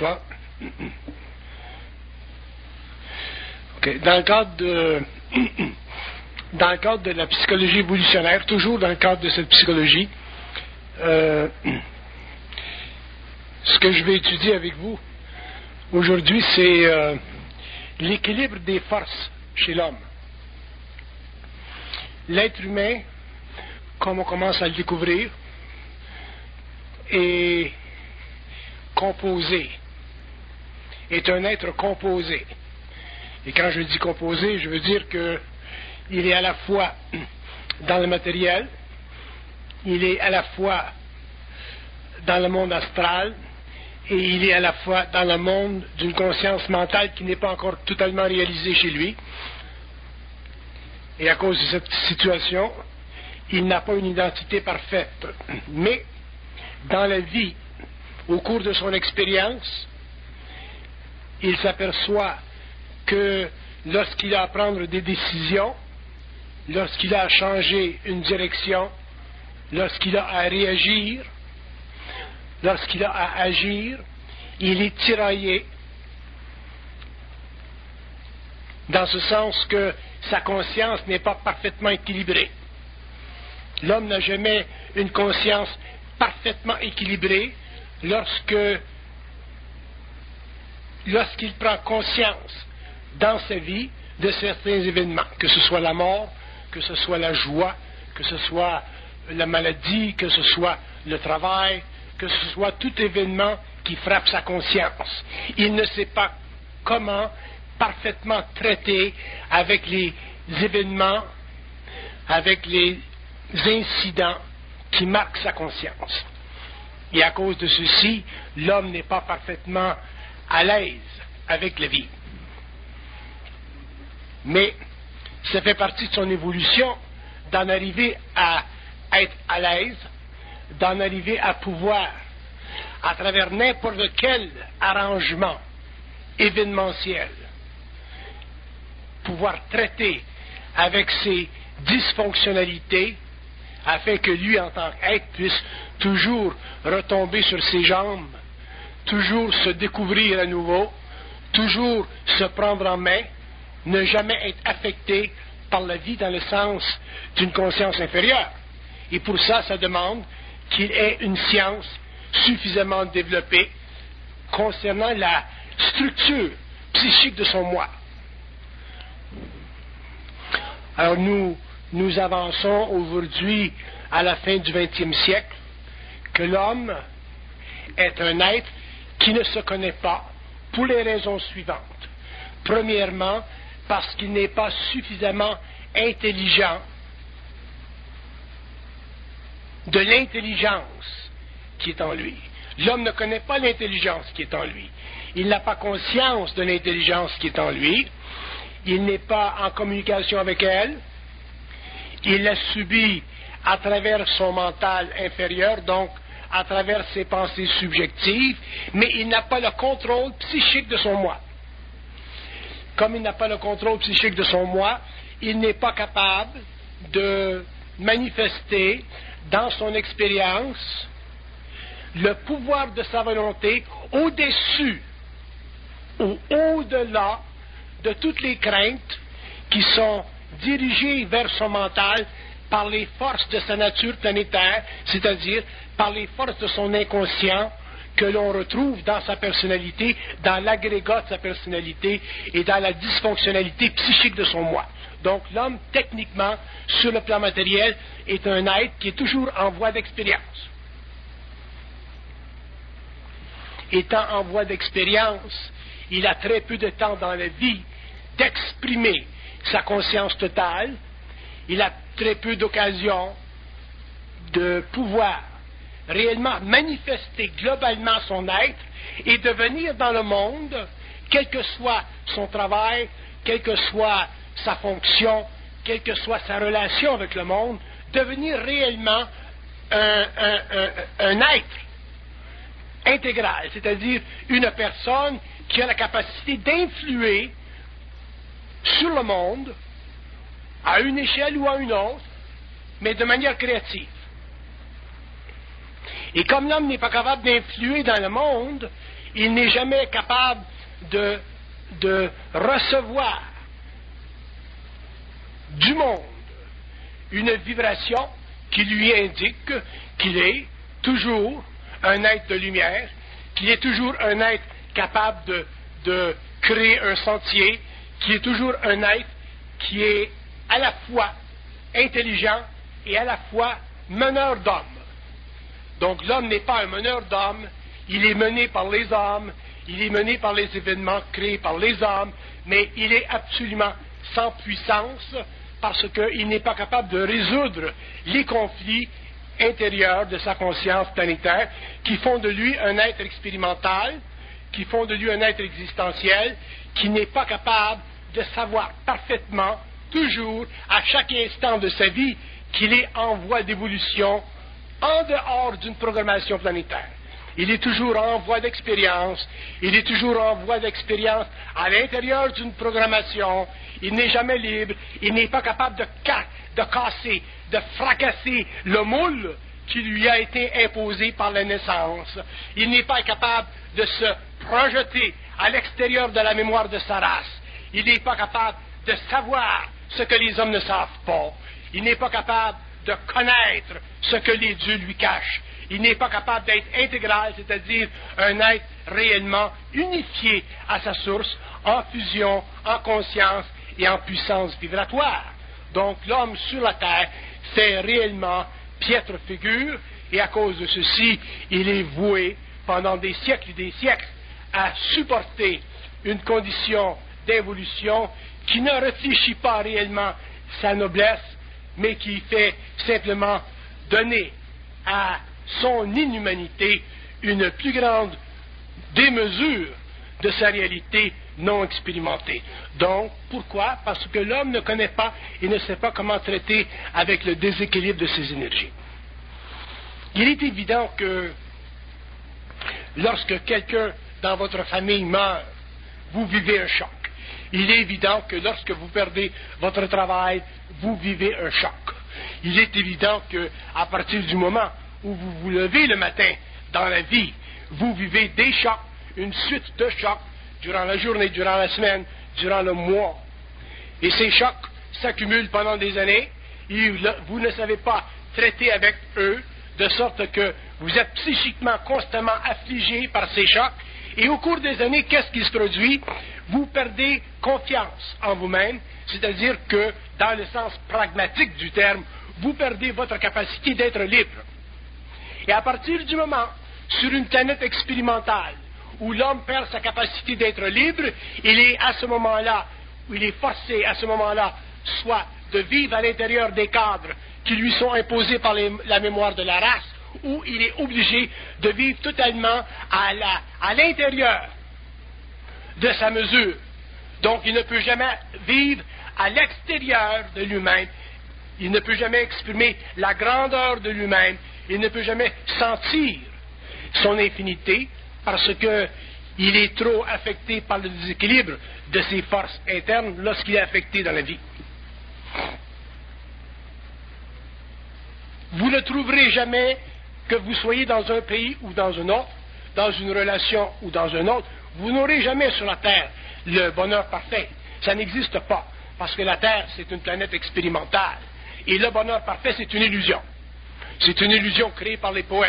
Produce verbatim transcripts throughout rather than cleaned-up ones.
Bonsoir. Okay. Dans le cadre de dans le cadre de la psychologie évolutionnaire, toujours dans le cadre de cette psychologie, euh, ce que je vais étudier avec vous aujourd'hui, c'est euh, l'équilibre des forces chez l'homme. L'être humain, comme on commence à le découvrir, est composé, est un être composé. Et quand je dis composé, je veux dire qu'il est à la fois dans le matériel, il est à la fois dans le monde astral, et il est à la fois dans le monde d'une conscience mentale qui n'est pas encore totalement réalisée chez lui. Et à cause de cette situation, il n'a pas une identité parfaite. Mais, dans la vie, au cours de son expérience, il s'aperçoit que lorsqu'il a à prendre des décisions, lorsqu'il a à changer une direction, lorsqu'il a à réagir, lorsqu'il a à agir, il est tiraillé, dans ce sens que sa conscience n'est pas parfaitement équilibrée. L'homme n'a jamais une conscience parfaitement équilibrée lorsque, lorsqu'il prend conscience dans sa vie de certains événements, que ce soit la mort, que ce soit la joie, que ce soit la maladie, que ce soit le travail, que ce soit tout événement qui frappe sa conscience. Il ne sait pas comment parfaitement traiter avec les événements, avec les incidents qui marquent sa conscience. Et à cause de ceci, l'homme n'est pas parfaitement à l'aise avec la vie. Mais ça fait partie de son évolution d'en arriver à être à l'aise, d'en arriver à pouvoir, à travers n'importe quel arrangement événementiel, pouvoir traiter avec ses dysfonctionnalités afin que lui, en tant qu'être, puisse toujours retomber sur ses jambes, toujours se découvrir à nouveau, toujours se prendre en main, ne jamais être affecté par la vie dans le sens d'une conscience inférieure. Et pour ça, ça demande qu'il ait une science suffisamment développée concernant la structure psychique de son moi. Alors nous, nous avançons aujourd'hui à la fin du vingtième siècle que l'homme est un être qui ne se connaît pas pour les raisons suivantes. Premièrement, parce qu'il n'est pas suffisamment intelligent de l'intelligence qui est en lui. L'homme ne connaît pas l'intelligence qui est en lui. Il n'a pas conscience de l'intelligence qui est en lui. Il n'est pas en communication avec elle. Il l'a subie à travers son mental inférieur, donc à travers ses pensées subjectives, mais il n'a pas le contrôle psychique de son moi. Comme il n'a pas le contrôle psychique de son moi, il n'est pas capable de manifester dans son expérience le pouvoir de sa volonté au-dessus ou au-delà de toutes les craintes qui sont dirigées vers son mental par les forces de sa nature planétaire, c'est-à-dire par les forces de son inconscient que l'on retrouve dans sa personnalité, dans l'agrégat de sa personnalité et dans la dysfonctionnalité psychique de son moi. Donc l'homme, techniquement, sur le plan matériel, est un être qui est toujours en voie d'expérience. Étant en voie d'expérience, il a très peu de temps dans la vie d'exprimer sa conscience totale, il a très peu d'occasions de pouvoir réellement manifester globalement son être et devenir dans le monde, quel que soit son travail, quelle que soit sa fonction, quelle que soit sa relation avec le monde, devenir réellement un, un, un, un être intégral, c'est-à-dire une personne qui a la capacité d'influer sur le monde à une échelle ou à une autre, mais de manière créative. Et comme l'homme n'est pas capable d'influer dans le monde, il n'est jamais capable de, de recevoir du monde une vibration qui lui indique qu'il est toujours un être de lumière, qu'il est toujours un être capable de, de créer un sentier, qui est toujours un être qui est à la fois intelligent et à la fois meneur d'hommes. Donc l'homme n'est pas un meneur d'hommes, il est mené par les hommes, il est mené par les événements créés par les hommes, mais il est absolument sans puissance parce qu'il n'est pas capable de résoudre les conflits intérieurs de sa conscience planétaire qui font de lui un être expérimental, qui font de lui un être existentiel, qui n'est pas capable de savoir parfaitement, toujours, à chaque instant de sa vie, qu'il est en voie d'évolution en dehors d'une programmation planétaire. Il est toujours en voie d'expérience, il est toujours en voie d'expérience à l'intérieur d'une programmation, il n'est jamais libre, il n'est pas capable de, ca- de casser, de fracasser le moule qui lui a été imposé par la naissance. Il n'est pas capable de se projeter à l'extérieur de la mémoire de sa race. Il n'est pas capable de savoir ce que les hommes ne savent pas. Il n'est pas capable de connaître ce que les dieux lui cachent. Il n'est pas capable d'être intégral, c'est-à-dire un être réellement unifié à sa source, en fusion, en conscience et en puissance vibratoire. Donc l'homme sur la terre fait réellement piètre figure, et à cause de ceci, il est voué pendant des siècles et des siècles à supporter une condition d'évolution qui ne réfléchit pas réellement sa noblesse, mais qui fait simplement donner à son inhumanité une plus grande démesure de sa réalité non expérimentée. Donc, pourquoi? Parce que l'homme ne connaît pas et ne sait pas comment traiter avec le déséquilibre de ses énergies. Il est évident que lorsque quelqu'un dans votre famille meurt, vous vivez un choc. Il est évident que lorsque vous perdez votre travail, vous vivez un choc. Il est évident qu'à partir du moment où vous vous levez le matin dans la vie, vous vivez des chocs, une suite de chocs, durant la journée, durant la semaine, durant le mois. Et ces chocs s'accumulent pendant des années, et vous ne savez pas traiter avec eux, de sorte que vous êtes psychiquement constamment affligé par ces chocs, et au cours des années, qu'est-ce qui se produit? Vous perdez confiance en vous-même, c'est-à-dire que, dans le sens pragmatique du terme, vous perdez votre capacité d'être libre. Et à partir du moment, sur une planète expérimentale, où l'homme perd sa capacité d'être libre, il est à ce moment-là, où il est forcé à ce moment-là, soit de vivre à l'intérieur des cadres qui lui sont imposés par les, la mémoire de la race, ou il est obligé de vivre totalement à, la, à l'intérieur de sa mesure. Donc il ne peut jamais vivre à l'extérieur de lui-même, il ne peut jamais exprimer la grandeur de lui-même, il ne peut jamais sentir son infinité, parce qu'il est trop affecté par le déséquilibre de ses forces internes lorsqu'il est affecté dans la vie. Vous ne trouverez jamais que vous soyez dans un pays ou dans un autre, dans une relation ou dans un autre, vous n'aurez jamais sur la Terre le bonheur parfait. Ça n'existe pas, parce que la Terre, c'est une planète expérimentale. Et le bonheur parfait, c'est une illusion. C'est une illusion créée par les poètes.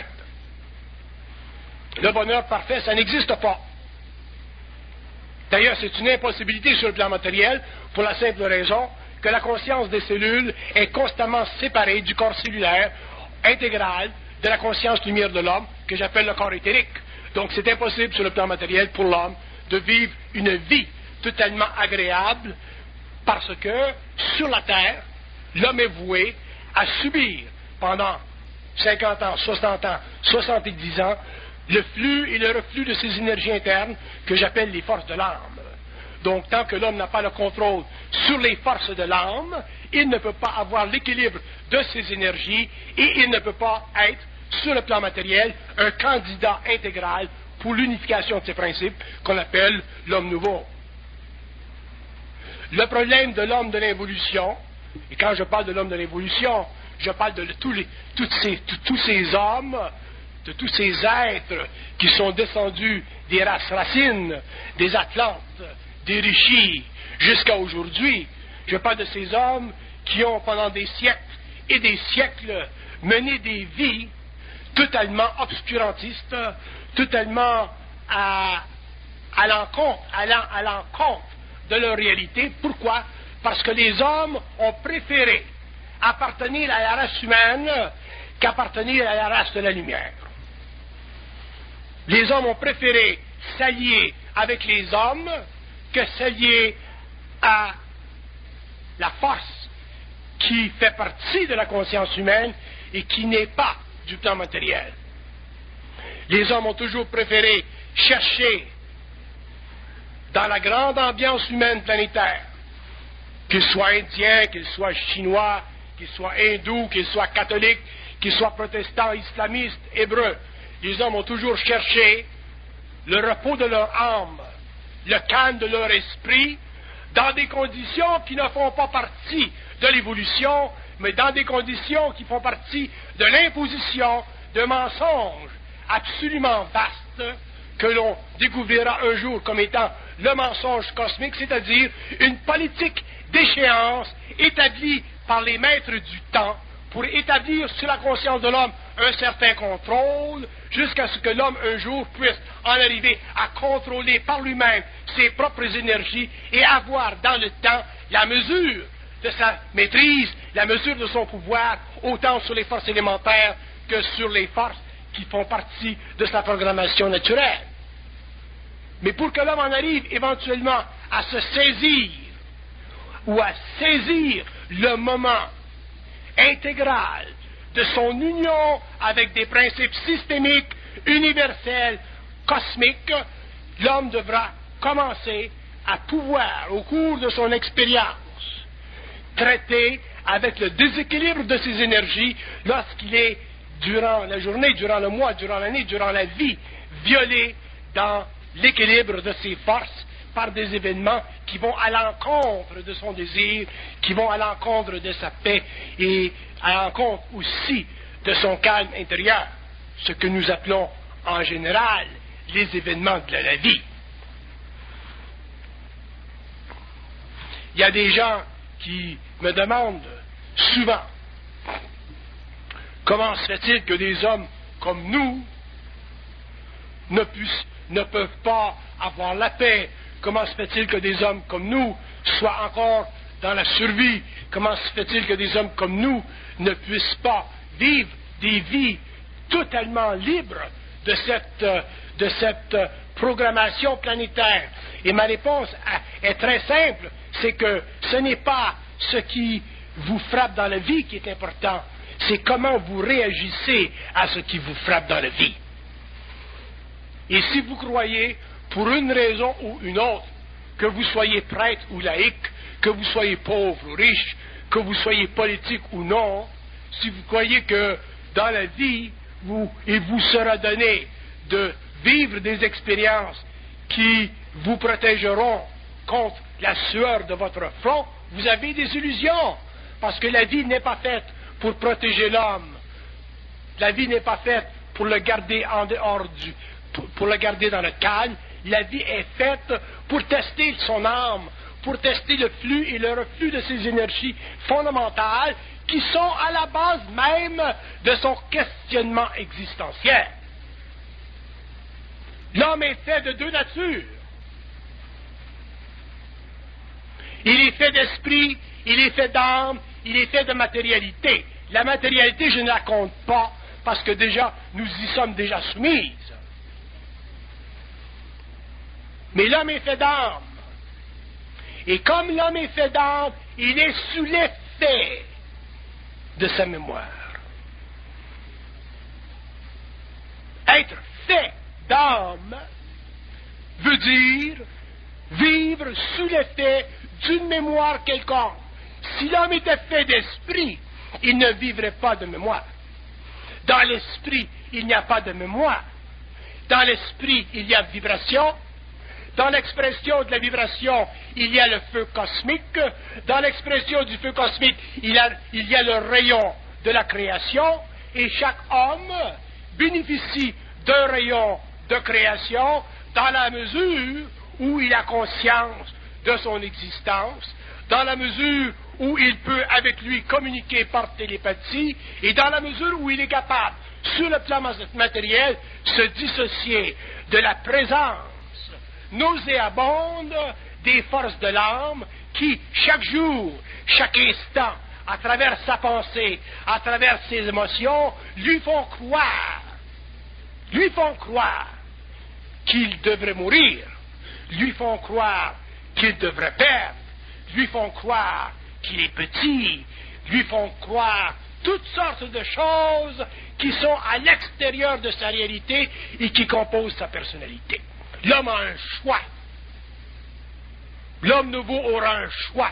Le bonheur parfait, ça n'existe pas. D'ailleurs, c'est une impossibilité sur le plan matériel, pour la simple raison que la conscience des cellules est constamment séparée du corps cellulaire intégral de la conscience lumière de l'homme, que j'appelle le corps éthérique. Donc c'est impossible sur le plan matériel pour l'homme de vivre une vie totalement agréable, parce que sur la Terre, l'homme est voué à subir pendant cinquante ans, soixante ans, soixante-dix ans, le flux et le reflux de ces énergies internes que j'appelle les forces de l'âme. Donc, tant que l'homme n'a pas le contrôle sur les forces de l'âme, il ne peut pas avoir l'équilibre de ses énergies et il ne peut pas être, sur le plan matériel, un candidat intégral pour l'unification de ces principes qu'on appelle l'homme nouveau. Le problème de l'homme de l'évolution, et quand je parle de l'homme de l'évolution, je parle de tous, les, toutes ces, tous ces hommes de tous ces êtres qui sont descendus des races racines, des Atlantes, des Rishis, jusqu'à aujourd'hui. Je parle de ces hommes qui ont, pendant des siècles et des siècles, mené des vies totalement obscurantistes, totalement à, à l'encontre, allant à l'encontre de leur réalité. Pourquoi? Parce que les hommes ont préféré appartenir à la race humaine qu'appartenir à la race de la lumière. Les hommes ont préféré s'allier avec les hommes que s'allier à la force qui fait partie de la conscience humaine et qui n'est pas du plan matériel. Les hommes ont toujours préféré chercher dans la grande ambiance humaine planétaire, qu'ils soient indiens, qu'ils soient chinois, qu'ils soient hindous, qu'ils soient catholiques, qu'ils soient protestants, islamistes, hébreux, les hommes ont toujours cherché le repos de leur âme, le calme de leur esprit, dans des conditions qui ne font pas partie de l'évolution, mais dans des conditions qui font partie de l'imposition d'un mensonge absolument vaste que l'on découvrira un jour comme étant le mensonge cosmique, c'est-à-dire une politique d'échéance établie par les maîtres du temps pour établir sur la conscience de l'homme un certain contrôle, jusqu'à ce que l'homme un jour puisse en arriver à contrôler par lui-même ses propres énergies et avoir dans le temps la mesure de sa maîtrise, la mesure de son pouvoir, autant sur les forces élémentaires que sur les forces qui font partie de sa programmation naturelle. Mais pour que l'homme en arrive éventuellement à se saisir ou à saisir le moment intégral de son union avec des principes systémiques, universels, cosmiques, l'homme devra commencer à pouvoir, au cours de son expérience, traiter avec le déséquilibre de ses énergies lorsqu'il est, durant la journée, durant le mois, durant l'année, durant la vie, violé dans l'équilibre de ses forces par des événements qui vont à l'encontre de son désir, qui vont à l'encontre de sa paix et à l'encontre aussi de son calme intérieur, ce que nous appelons en général les événements de la vie. Il y a des gens qui me demandent souvent comment se fait-il que des hommes comme nous ne, puissent, ne peuvent pas avoir la paix. Comment se fait-il que des hommes comme nous soient encore dans la survie? Comment se fait-il que des hommes comme nous ne puissent pas vivre des vies totalement libres de cette, de cette programmation planétaire? Et ma réponse est très simple, c'est que ce n'est pas ce qui vous frappe dans la vie qui est important, c'est comment vous réagissez à ce qui vous frappe dans la vie. Et si vous croyez, pour une raison ou une autre, que vous soyez prêtre ou laïque, que vous soyez pauvre ou riche, que vous soyez politique ou non, si vous croyez que dans la vie, vous, il vous sera donné de vivre des expériences qui vous protégeront contre la sueur de votre front, vous avez des illusions, parce que la vie n'est pas faite pour protéger l'homme. La vie n'est pas faite pour le garder en dehors du, pour, pour le garder dans le calme. La vie est faite pour tester son âme, pour tester le flux et le reflux de ses énergies fondamentales qui sont à la base même de son questionnement existentiel. L'homme est fait de deux natures. Il est fait d'esprit, il est fait d'âme, il est fait de matérialité. La matérialité, je ne la compte pas, parce que déjà, nous y sommes déjà soumises. Mais l'homme est fait d'âme. Et comme l'homme est fait d'âme, il est sous l'effet de sa mémoire. Être fait d'âme veut dire vivre sous l'effet d'une mémoire quelconque. Si l'homme était fait d'esprit, il ne vivrait pas de mémoire. Dans l'esprit, il n'y a pas de mémoire. Dans l'esprit, il y a vibration. Dans l'expression de la vibration, il y a le feu cosmique. Dans l'expression du feu cosmique, il y a, il y a le rayon de la création. Et chaque homme bénéficie d'un rayon de création dans la mesure où il a conscience de son existence, dans la mesure où il peut avec lui communiquer par télépathie et dans la mesure où il est capable, sur le plan matériel, se dissocier de la présence nauséabonde des forces de l'âme qui, chaque jour, chaque instant, à travers sa pensée, à travers ses émotions, lui font croire, lui font croire qu'il devrait mourir, lui font croire qu'il devrait perdre, lui font croire qu'il est petit, lui font croire toutes sortes de choses qui sont à l'extérieur de sa réalité et qui composent sa personnalité. L'homme a un choix. L'homme nouveau aura un choix.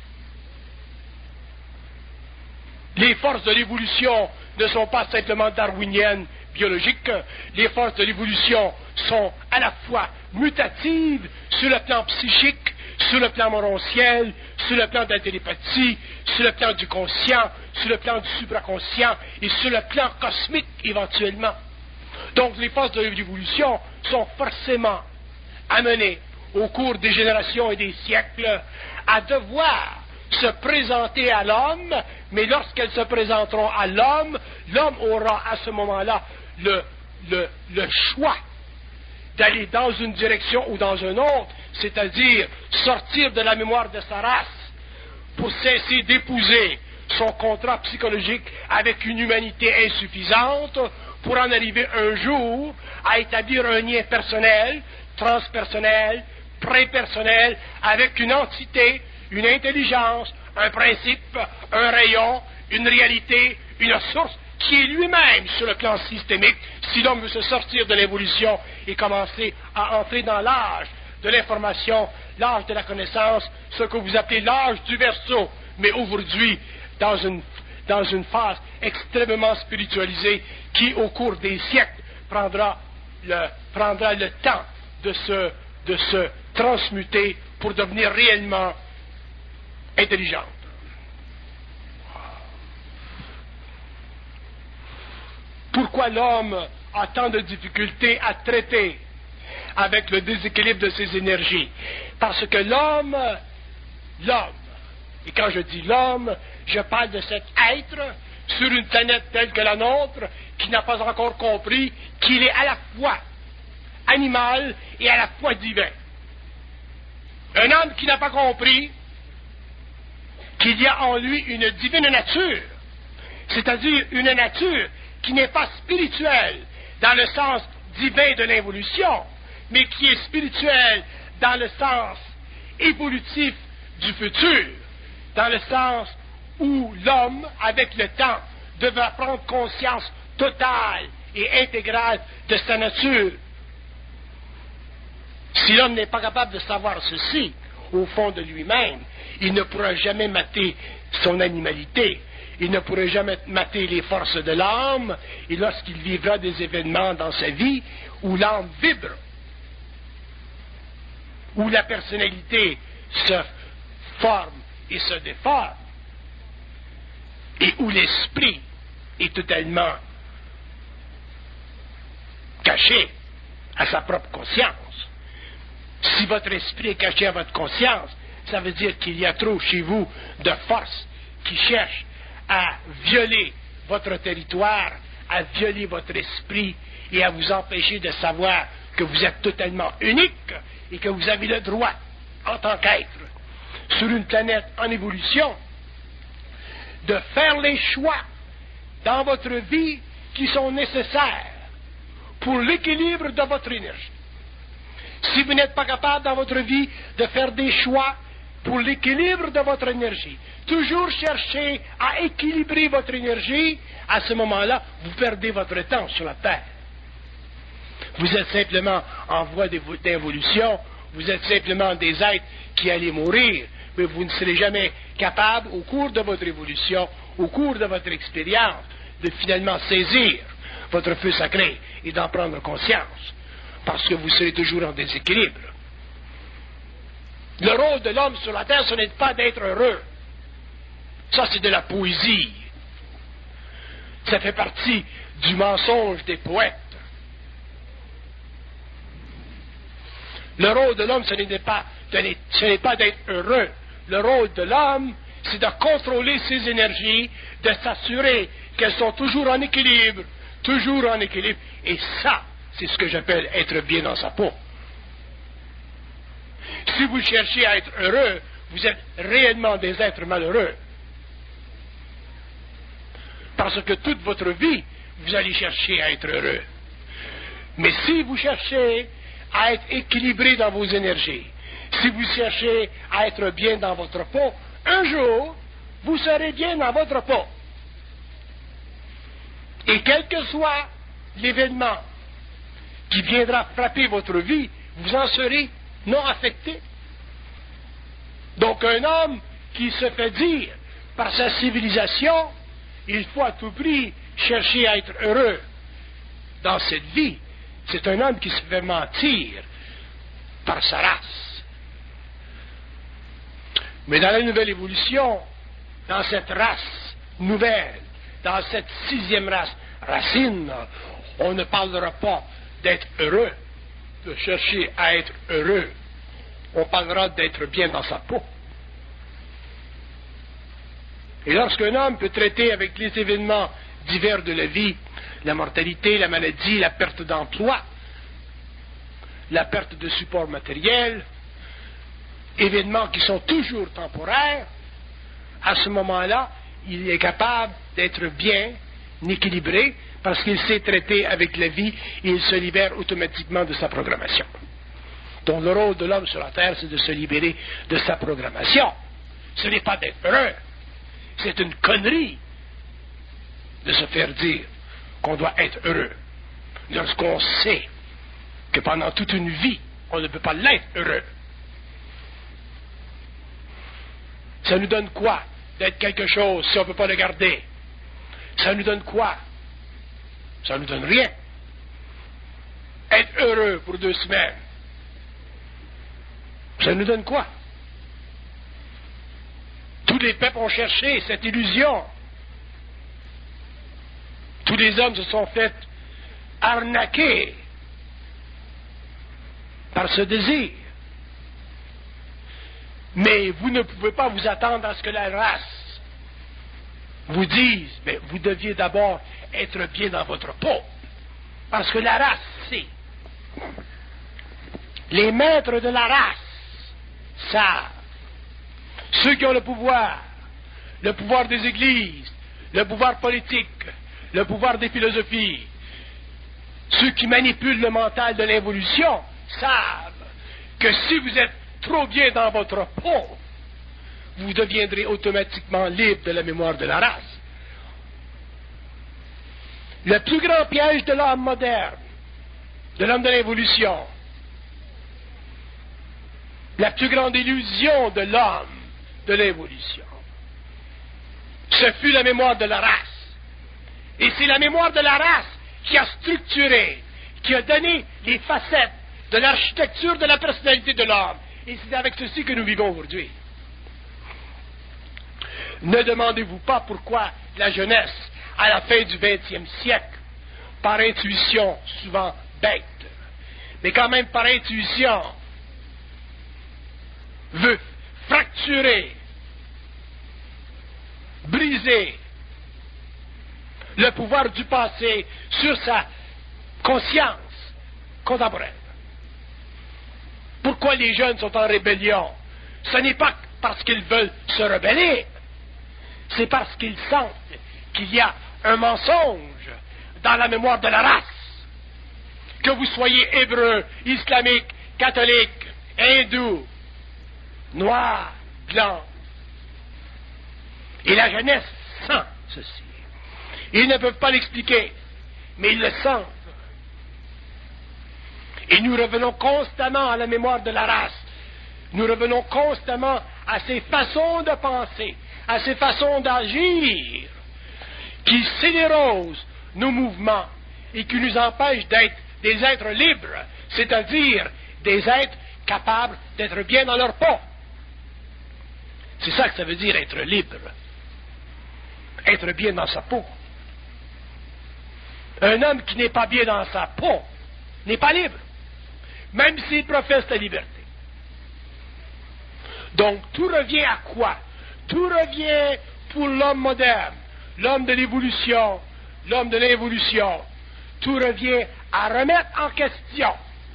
Les forces de l'évolution ne sont pas simplement darwiniennes, biologiques. Les forces de l'évolution sont à la fois mutatives sur le plan psychique, sur le plan morontiel, sur le plan de la télépathie, sur le plan du conscient, sur le plan du supraconscient et sur le plan cosmique éventuellement. Donc les forces de l'évolution sont forcément amenées au cours des générations et des siècles à devoir se présenter à l'homme, mais lorsqu'elles se présenteront à l'homme, l'homme aura à ce moment-là le, le, le choix d'aller dans une direction ou dans une autre, c'est-à-dire sortir de la mémoire de sa race pour cesser d'épouser son contrat psychologique avec une humanité insuffisante, pour en arriver un jour à établir un lien personnel, transpersonnel, prépersonnel, avec une entité, une intelligence, un principe, un rayon, une réalité, une source, qui est lui-même sur le plan systémique, si l'homme veut se sortir de l'évolution et commencer à entrer dans l'âge de l'information, l'âge de la connaissance, ce que vous appelez l'âge du Verseau, mais aujourd'hui dans une, dans une phase extrêmement spiritualisée qui, au cours des siècles, prendra le, prendra le temps de se, de se transmuter pour devenir réellement intelligente. Pourquoi l'homme a tant de difficultés à traiter avec le déséquilibre de ses énergies? Parce que l'homme, l'homme, et quand je dis l'homme, je parle de cet être sur une planète telle que la nôtre qui n'a pas encore compris qu'il est à la fois animal et à la fois divin. Un homme qui n'a pas compris qu'il y a en lui une divine nature, c'est-à-dire une nature qui n'est pas spirituelle dans le sens divin de l'évolution, mais qui est spirituelle dans le sens évolutif du futur, dans le sens où l'homme, avec le temps, devra prendre conscience totale et intégrale de sa nature. Si l'homme n'est pas capable de savoir ceci, au fond de lui-même, il ne pourra jamais mater son animalité. Il ne pourra jamais mater les forces de l'âme, et lorsqu'il vivra des événements dans sa vie où l'âme vibre, où la personnalité se forme et se déforme, et où l'esprit est totalement caché à sa propre conscience. Si votre esprit est caché à votre conscience, ça veut dire qu'il y a trop chez vous de forces qui cherchent à violer votre territoire, à violer votre esprit et à vous empêcher de savoir que vous êtes totalement unique et que vous avez le droit, en tant qu'être, sur une planète en évolution, de faire les choix dans votre vie qui sont nécessaires pour l'équilibre de votre énergie. Si vous n'êtes pas capable dans votre vie de faire des choix pour l'équilibre de votre énergie, toujours chercher à équilibrer votre énergie, à ce moment-là, vous perdez votre temps sur la Terre. Vous êtes simplement en voie d'évolution, vous êtes simplement des êtres qui allez mourir, mais vous ne serez jamais capable, au cours de votre évolution, au cours de votre expérience, de finalement saisir votre feu sacré et d'en prendre conscience, parce que vous serez toujours en déséquilibre. Le rôle de l'homme sur la terre, ce n'est pas d'être heureux. Ça, c'est de la poésie. Ça fait partie du mensonge des poètes. Le rôle de l'homme, ce n'est pas, ce n'est pas d'être heureux. Le rôle de l'homme, c'est de contrôler ses énergies, de s'assurer qu'elles sont toujours en équilibre, toujours en équilibre. Et ça, c'est ce que j'appelle être bien dans sa peau. Si vous cherchez à être heureux, vous êtes réellement des êtres malheureux. Parce que toute votre vie, vous allez chercher à être heureux. Mais si vous cherchez à être équilibré dans vos énergies, si vous cherchez à être bien dans votre peau, un jour, vous serez bien dans votre peau. Et quel que soit l'événement qui viendra frapper votre vie, vous en serez non affecté. Donc un homme qui se fait dire par sa civilisation, il faut à tout prix chercher à être heureux dans cette vie, c'est un homme qui se fait mentir par sa race. Mais dans la nouvelle évolution, dans cette race nouvelle, dans cette sixième race, racine, on ne parlera pas d'être heureux, de chercher à être heureux. On parlera d'être bien dans sa peau. Et lorsqu'un homme peut traiter avec les événements divers de la vie, la mortalité, la maladie, la perte d'emploi, la perte de support matériel, événements qui sont toujours temporaires, à ce moment-là, il est capable d'être bien équilibré parce qu'il sait traiter avec la vie et il se libère automatiquement de sa programmation. Donc le rôle de l'homme sur la terre, c'est de se libérer de sa programmation. Ce n'est pas d'être heureux. C'est une connerie de se faire dire qu'on doit être heureux lorsqu'on sait que pendant toute une vie, on ne peut pas l'être heureux. Ça nous donne quoi d'être quelque chose si on ne peut pas le garder? Ça nous donne quoi? Ça nous donne rien. Être heureux pour deux semaines, ça nous donne quoi? Tous les peuples ont cherché cette illusion. Tous les hommes se sont fait arnaquer par ce désir. Mais vous ne pouvez pas vous attendre à ce que la race vous dise, mais vous deviez d'abord être bien dans votre peau. Parce que la race sait. Les maîtres de la race savent. Ceux qui ont le pouvoir, le pouvoir des églises, le pouvoir politique, le pouvoir des philosophies, ceux qui manipulent le mental de l'évolution, savent que si vous êtes trop bien dans votre peau, vous deviendrez automatiquement libre de la mémoire de la race. Le plus grand piège de l'homme moderne, de l'homme de l'évolution, la plus grande illusion de l'homme de l'évolution, ce fut la mémoire de la race. Et c'est la mémoire de la race qui a structuré, qui a donné les facettes de l'architecture de la personnalité de l'homme. Et c'est avec ceci que nous vivons aujourd'hui. Ne demandez-vous pas pourquoi la jeunesse, à la fin du vingtième siècle, par intuition souvent bête, mais quand même par intuition, veut fracturer, briser le pouvoir du passé sur sa conscience contemporaine. Pourquoi les jeunes sont en rébellion? Ce n'est pas parce qu'ils veulent se rebeller, c'est parce qu'ils sentent qu'il y a un mensonge dans la mémoire de la race. Que vous soyez hébreu, islamique, catholique, hindou, noir, blanc. Et la jeunesse sent ceci. Ils ne peuvent pas l'expliquer, mais ils le sentent. Et nous revenons constamment à la mémoire de la race. Nous revenons constamment à ces façons de penser, à ces façons d'agir, qui scélérosent nos mouvements et qui nous empêchent d'être des êtres libres, c'est-à-dire des êtres capables d'être bien dans leur peau. C'est ça que ça veut dire être libre. Être bien dans sa peau. Un homme qui n'est pas bien dans sa peau n'est pas libre, même s'il professe la liberté. Donc, tout revient à quoi? Tout revient pour l'homme moderne, l'homme de l'évolution, l'homme de l'involution. Tout revient à remettre en question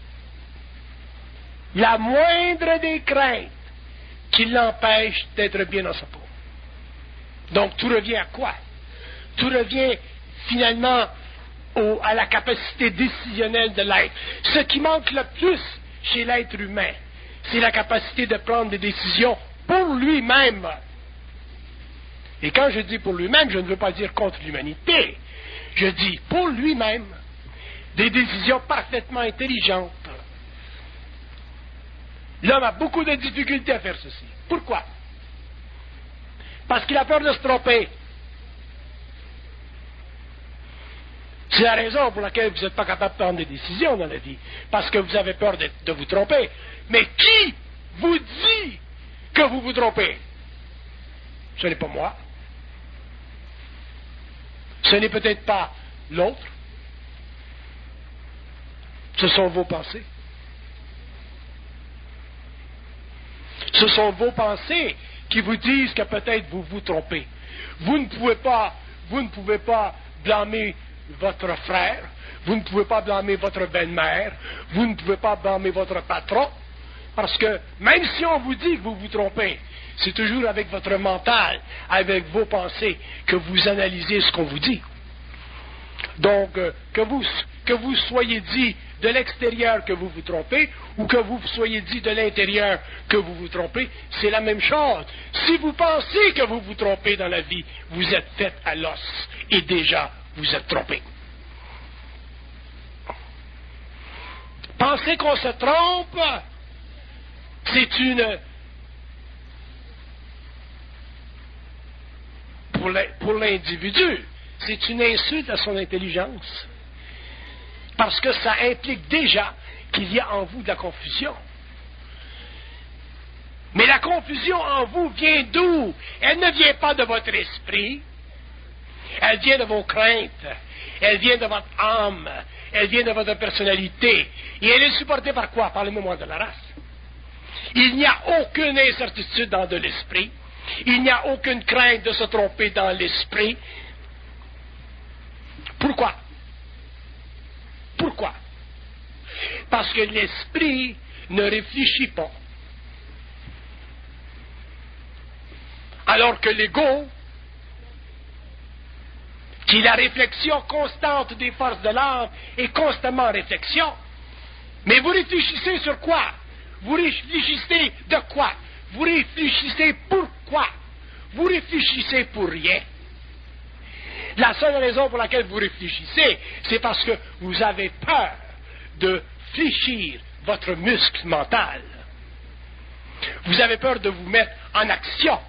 la moindre des craintes qui l'empêche d'être bien dans sa peau. Donc, tout revient à quoi? Tout revient finalement au, à la capacité décisionnelle de l'être. Ce qui manque le plus chez l'être humain, c'est la capacité de prendre des décisions pour lui-même. Et quand je dis pour lui-même, je ne veux pas dire contre l'humanité. Je dis pour lui-même des décisions parfaitement intelligentes. L'homme a beaucoup de difficultés à faire ceci. Pourquoi? Parce qu'il a peur de se tromper. C'est la raison pour laquelle vous n'êtes pas capable de prendre des décisions dans la vie. Parce que vous avez peur de, de vous tromper. Mais qui vous dit que vous vous trompez? Ce n'est pas moi. Ce n'est peut-être pas l'autre. Ce sont vos pensées. Ce sont vos pensées qui vous disent que peut-être vous vous trompez. Vous ne pouvez pas, vous ne pouvez pas blâmer votre frère, vous ne pouvez pas blâmer votre belle-mère, vous ne pouvez pas blâmer votre patron, parce que même si on vous dit que vous vous trompez, c'est toujours avec votre mental, avec vos pensées, que vous analysez ce qu'on vous dit. Donc, euh, que vous, que vous soyez dit de l'extérieur que vous vous trompez, ou que vous soyez dit de l'intérieur que vous vous trompez, c'est la même chose. Si vous pensez que vous vous trompez dans la vie, vous êtes fait à l'os, et déjà, vous êtes trompé. Penser qu'on se trompe, c'est une... Pour l'individu, c'est une insulte à son intelligence. Parce que ça implique déjà qu'il y a en vous de la confusion. Mais la confusion en vous vient d'où? Elle ne vient pas de votre esprit. Elle vient de vos craintes. Elle vient de votre âme. Elle vient de votre personnalité. Et elle est supportée par quoi? Par le mémoire de la race. Il n'y a aucune incertitude dans de l'esprit. Il n'y a aucune crainte de se tromper dans l'esprit. Pourquoi? Pourquoi? Parce que l'esprit ne réfléchit pas. Alors que l'ego, qui est la réflexion constante des forces de l'âme, est constamment en réflexion. Mais vous réfléchissez sur quoi? Vous réfléchissez de quoi? Vous réfléchissez pourquoi? Vous réfléchissez pour rien. La seule raison pour laquelle vous réfléchissez, c'est parce que vous avez peur de fléchir votre muscle mental. Vous avez peur de vous mettre en action.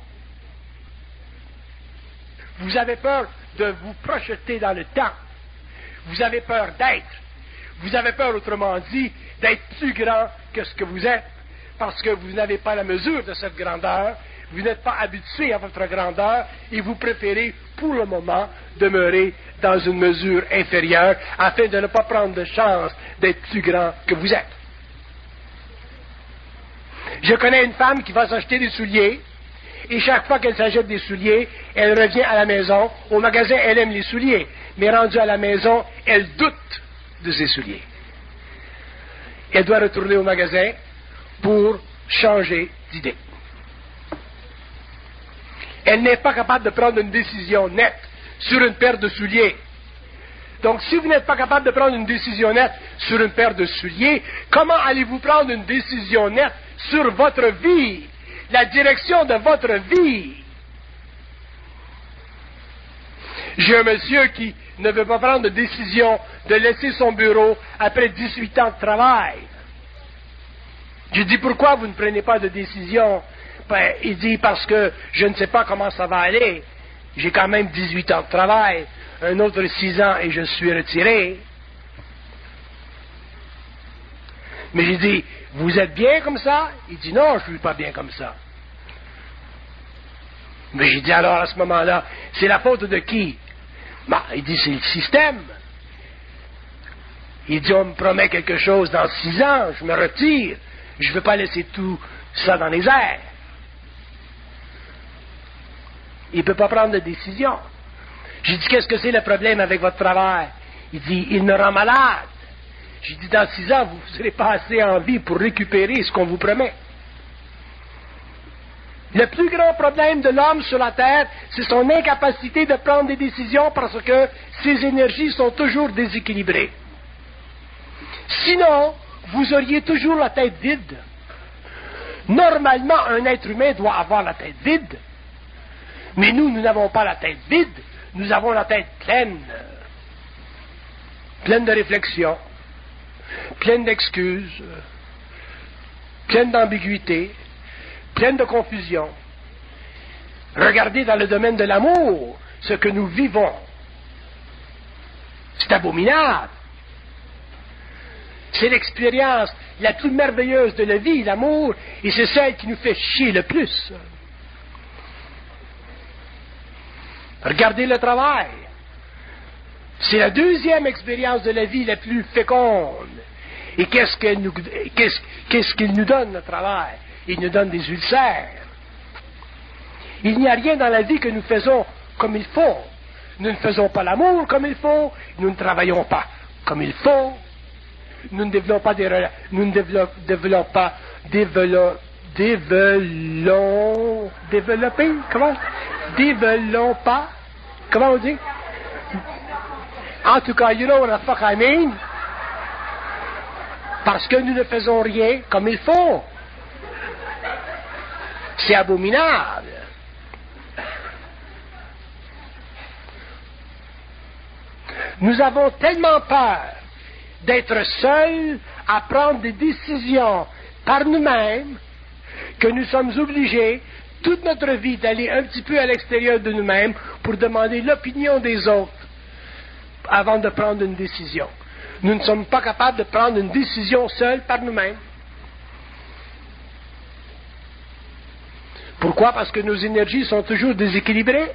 Vous avez peur de vous projeter dans le temps. Vous avez peur d'être. Vous avez peur, autrement dit, d'être plus grand que ce que vous êtes, parce que vous n'avez pas la mesure de cette grandeur. Vous n'êtes pas habitué à votre grandeur et vous préférez, pour le moment, demeurer dans une mesure inférieure afin de ne pas prendre de chance d'être plus grand que vous êtes. Je connais une femme qui va s'acheter des souliers et chaque fois qu'elle s'achète des souliers, elle revient à la maison. Au magasin, elle aime les souliers, mais rendue à la maison, elle doute de ses souliers. Elle doit retourner au magasin pour changer d'idée. Elle n'est pas capable de prendre une décision nette sur une paire de souliers. Donc, si vous n'êtes pas capable de prendre une décision nette sur une paire de souliers, comment allez-vous prendre une décision nette sur votre vie, la direction de votre vie? J'ai un monsieur qui ne veut pas prendre de décision de laisser son bureau après dix-huit ans de travail. Je dis, pourquoi vous ne prenez pas de décision? Ben, il dit, parce que je ne sais pas comment ça va aller. J'ai quand même dix-huit ans de travail, un autre six ans et je suis retiré. Mais j'ai dit, vous êtes bien comme ça? Il dit, non, je ne suis pas bien comme ça. Mais j'ai dit, alors à ce moment-là, c'est la faute de qui? Ben, il dit, c'est le système. Il dit, on me promet quelque chose dans six ans, je me retire. Je ne veux pas laisser tout ça dans les airs. Il ne peut pas prendre de décision. J'ai dit, qu'est-ce que c'est le problème avec votre travail? Il dit, il me rend malade. J'ai dit, dans six ans, vous ne serez pas assez en vie pour récupérer ce qu'on vous promet. Le plus grand problème de l'homme sur la Terre, c'est son incapacité de prendre des décisions parce que ses énergies sont toujours déséquilibrées. Sinon, vous auriez toujours la tête vide. Normalement, un être humain doit avoir la tête vide. Mais nous, nous n'avons pas la tête vide. Nous avons la tête pleine. Pleine de réflexions, pleine d'excuses, pleine d'ambiguïté, pleine de confusion. Regardez dans le domaine de l'amour ce que nous vivons. C'est abominable. C'est l'expérience la plus merveilleuse de la vie, l'amour, et c'est celle qui nous fait chier le plus. Regardez le travail. C'est la deuxième expérience de la vie la plus féconde. Et qu'est-ce qu'il nous, qu'est-ce, qu'est-ce qu'il nous donne, le travail? Il nous donne des ulcères. Il n'y a rien dans la vie que nous faisons comme il faut. Nous ne faisons pas l'amour comme il faut. Nous ne travaillons pas comme il faut. Nous ne développons pas des nous ne développons, développons pas développons, développons, développer, comment? Développons pas, comment on dit? En tout cas, you know what the fuck I mean? Parce que nous ne faisons rien comme il faut. C'est abominable. Nous avons tellement peur d'être seuls à prendre des décisions par nous-mêmes que nous sommes obligés, toute notre vie, d'aller un petit peu à l'extérieur de nous-mêmes pour demander l'opinion des autres avant de prendre une décision. Nous ne sommes pas capables de prendre une décision seuls par nous-mêmes. Pourquoi? Parce que nos énergies sont toujours déséquilibrées.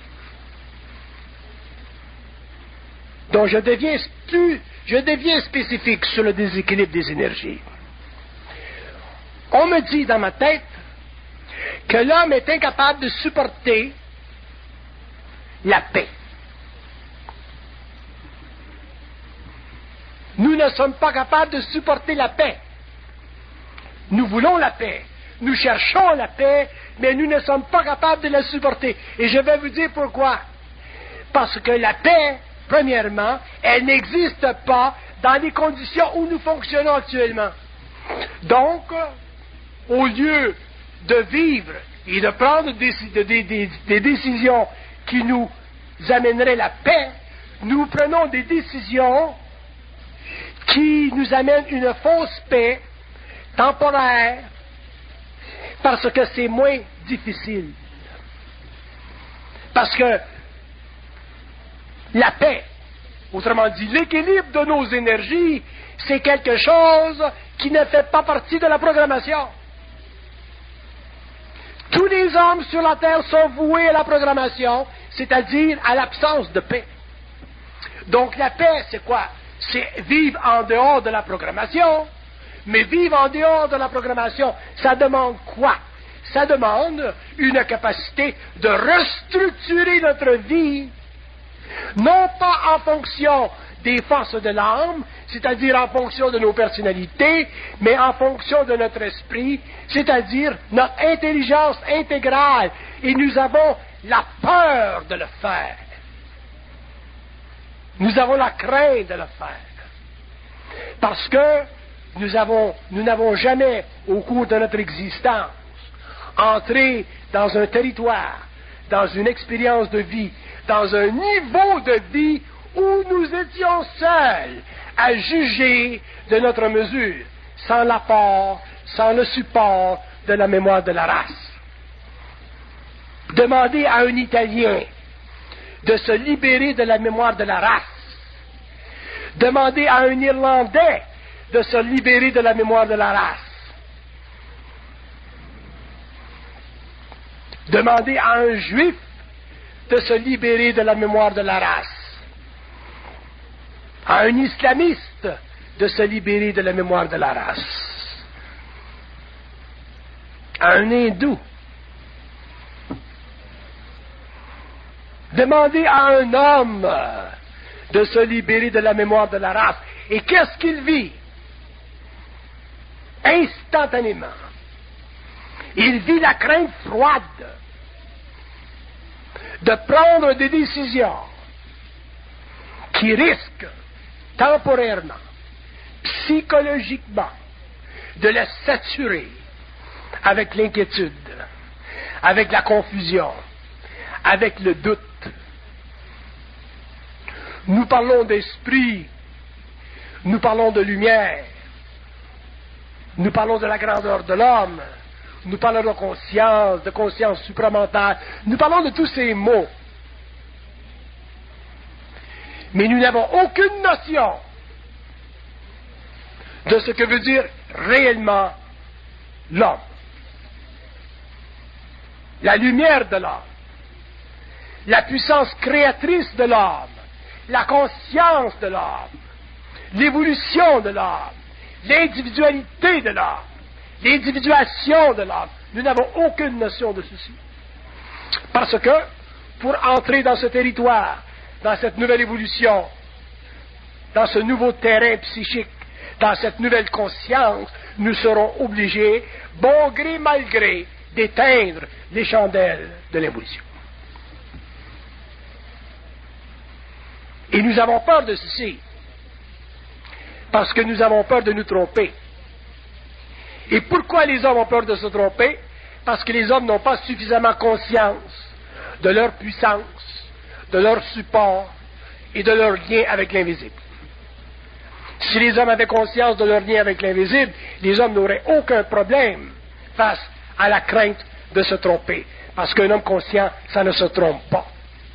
Donc je deviens plus, je deviens spécifique sur le déséquilibre des énergies. On me dit dans ma tête que l'homme est incapable de supporter la paix. Nous ne sommes pas capables de supporter la paix. Nous voulons la paix. Nous cherchons la paix, mais nous ne sommes pas capables de la supporter. Et je vais vous dire pourquoi. Parce que la paix, premièrement, elle n'existe pas dans les conditions où nous fonctionnons actuellement. Donc, au lieu de vivre et de prendre des, des, des, des décisions qui nous amèneraient la paix, nous prenons des décisions qui nous amènent une fausse paix temporaire parce que c'est moins difficile. Parce que la paix, autrement dit, l'équilibre de nos énergies, c'est quelque chose qui ne fait pas partie de la programmation. Tous les hommes sur la Terre sont voués à la programmation, c'est-à-dire à l'absence de paix. Donc la paix, c'est quoi? C'est vivre en dehors de la programmation. Mais vivre en dehors de la programmation, ça demande quoi? Ça demande une capacité de restructurer notre vie, non pas en fonction des forces de l'âme, c'est-à-dire en fonction de nos personnalités, mais en fonction de notre esprit, c'est-à-dire notre intelligence intégrale. Et nous avons la peur de le faire. Nous avons la crainte de le faire. Parce que nous avons, nous n'avons jamais, au cours de notre existence, entré dans un territoire, dans une expérience de vie, dans un niveau de vie où nous étions seuls à juger de notre mesure, sans l'apport, sans le support de la mémoire de la race. Demandez à un Italien de se libérer de la mémoire de la race. Demandez à un Irlandais de se libérer de la mémoire de la race. Demandez à un Juif de se libérer de la mémoire de la race. À un islamiste de se libérer de la mémoire de la race. Un hindou. Demandez à un homme de se libérer de la mémoire de la race. Et qu'est-ce qu'il vit? Instantanément. Il vit la crainte froide de prendre des décisions qui risquent temporairement, psychologiquement, de le saturer avec l'inquiétude, avec la confusion, avec le doute. Nous parlons d'esprit, nous parlons de lumière, nous parlons de la grandeur de l'homme, nous parlons de conscience, de conscience supramentale, nous parlons de tous ces mots. Mais nous n'avons aucune notion de ce que veut dire réellement l'homme. La lumière de l'homme, la puissance créatrice de l'homme, la conscience de l'homme, l'évolution de l'homme, l'individualité de l'homme, l'individuation de l'homme. Nous n'avons aucune notion de ceci. Parce que, pour entrer dans ce territoire, dans cette nouvelle évolution, dans ce nouveau terrain psychique, dans cette nouvelle conscience, nous serons obligés, bon gré mal gré, d'éteindre les chandelles de l'évolution. Et nous avons peur de ceci, parce que nous avons peur de nous tromper. Et pourquoi les hommes ont peur de se tromper? Parce que les hommes n'ont pas suffisamment conscience de leur puissance, de leur support et de leur lien avec l'invisible. Si les hommes avaient conscience de leur lien avec l'invisible, les hommes n'auraient aucun problème face à la crainte de se tromper. Parce qu'un homme conscient, ça ne se trompe pas.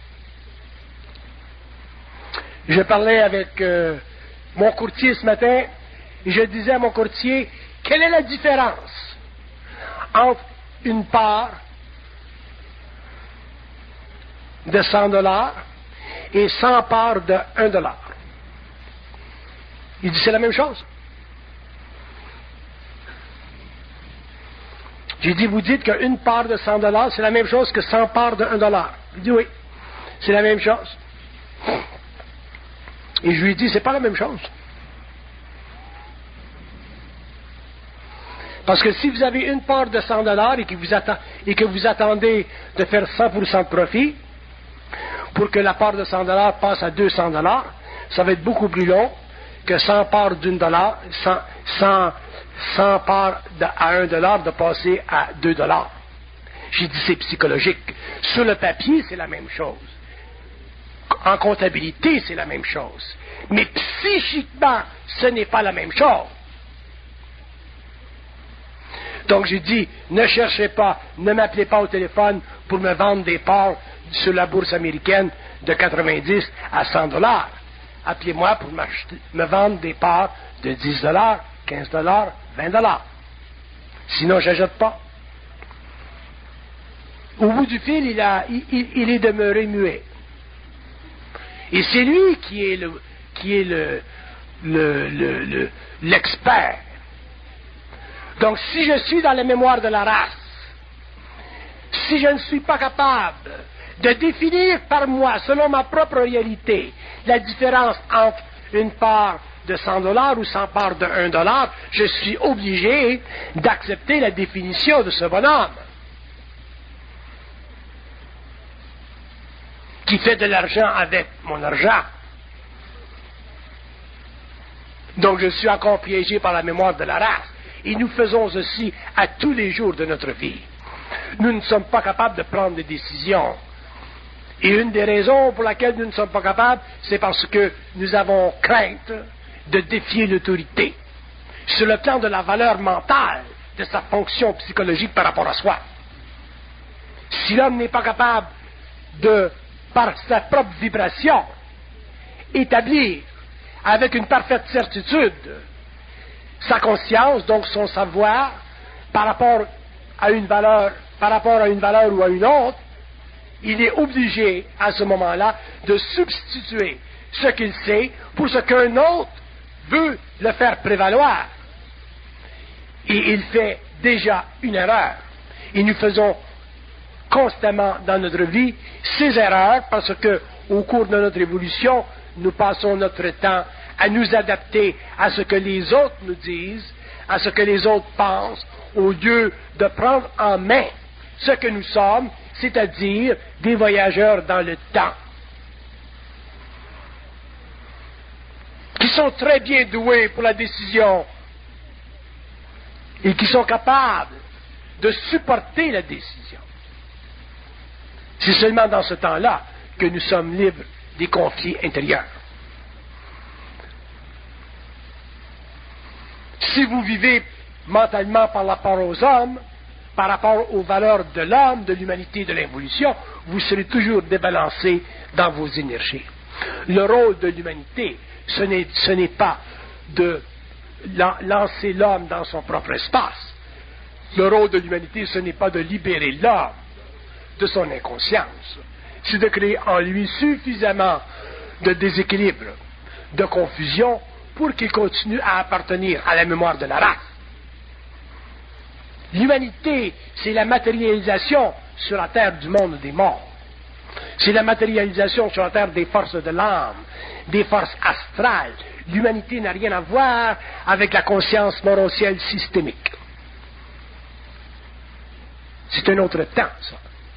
Je parlais avec euh, mon courtier ce matin, et je disais à mon courtier, quelle est la différence entre une part de cent dollars et cent parts de un dollar? Il dit, c'est la même chose. J'ai dit, vous dites qu'une part de cent dollars, c'est la même chose que cent parts de un dollar. Il dit, oui, c'est la même chose. Et je lui ai dit, c'est pas la même chose. Parce que si vous avez une part de cent dollars et que vous atta- et que vous attendez de faire cent pour cent de profit, pour que la part de cent dollars passe à deux cents dollars, ça va être beaucoup plus long que cent parts d'une dollar, cent, cent, cent parts de, à un dollar de passer à deux dollars. J'ai dit c'est psychologique. Sur le papier, c'est la même chose. En comptabilité, c'est la même chose. Mais psychiquement, ce n'est pas la même chose. Donc j'ai dit, ne cherchez pas, ne m'appelez pas au téléphone pour me vendre des parts sur la bourse américaine de quatre-vingt-dix à cent dollars. Appelez-moi pour me vendre des parts de dix dollars, quinze dollars, vingt dollars. Sinon, je n'achète pas. Au bout du fil, il, a, il, il, il est demeuré muet. Et c'est lui qui est le, qui est le, le, le, le, l'expert. Donc, si je suis dans la mémoire de la race, si je ne suis pas capable de définir par moi, selon ma propre réalité, la différence entre une part de cent dollars ou cent parts de un dollar, je suis obligé d'accepter la définition de ce bonhomme qui fait de l'argent avec mon argent. Donc je suis encore piégé par la mémoire de la race. Et nous faisons ceci à tous les jours de notre vie. Nous ne sommes pas capables de prendre des décisions. Et une des raisons pour laquelle nous ne sommes pas capables, c'est parce que nous avons crainte de défier l'autorité sur le plan de la valeur mentale de sa fonction psychologique par rapport à soi. Si l'homme n'est pas capable de, par sa propre vibration, établir avec une parfaite certitude sa conscience, donc son savoir, par rapport à une valeur, par rapport à une valeur ou à une autre, il est obligé, à ce moment-là, de substituer ce qu'il sait pour ce qu'un autre veut le faire prévaloir. Et il fait déjà une erreur. Et nous faisons constamment dans notre vie ces erreurs parce que, au cours de notre évolution, nous passons notre temps à nous adapter à ce que les autres nous disent, à ce que les autres pensent, au lieu de prendre en main ce que nous sommes, c'est-à-dire des voyageurs dans le temps, qui sont très bien doués pour la décision et qui sont capables de supporter la décision. C'est seulement dans ce temps-là que nous sommes libres des conflits intérieurs. Si vous vivez mentalement par rapport aux hommes, par rapport aux valeurs de l'homme, de l'humanité, de l'évolution, vous serez toujours débalancé dans vos énergies. Le rôle de l'humanité, ce n'est, ce n'est pas de lancer l'homme dans son propre espace. Le rôle de l'humanité, ce n'est pas de libérer l'homme de son inconscience. C'est de créer en lui suffisamment de déséquilibre, de confusion, pour qu'il continue à appartenir à la mémoire de la race. L'humanité, c'est la matérialisation sur la terre du monde des morts. C'est la matérialisation sur la terre des forces de l'âme, des forces astrales. L'humanité n'a rien à voir avec la conscience morocielle systémique. C'est un autre temps, ça.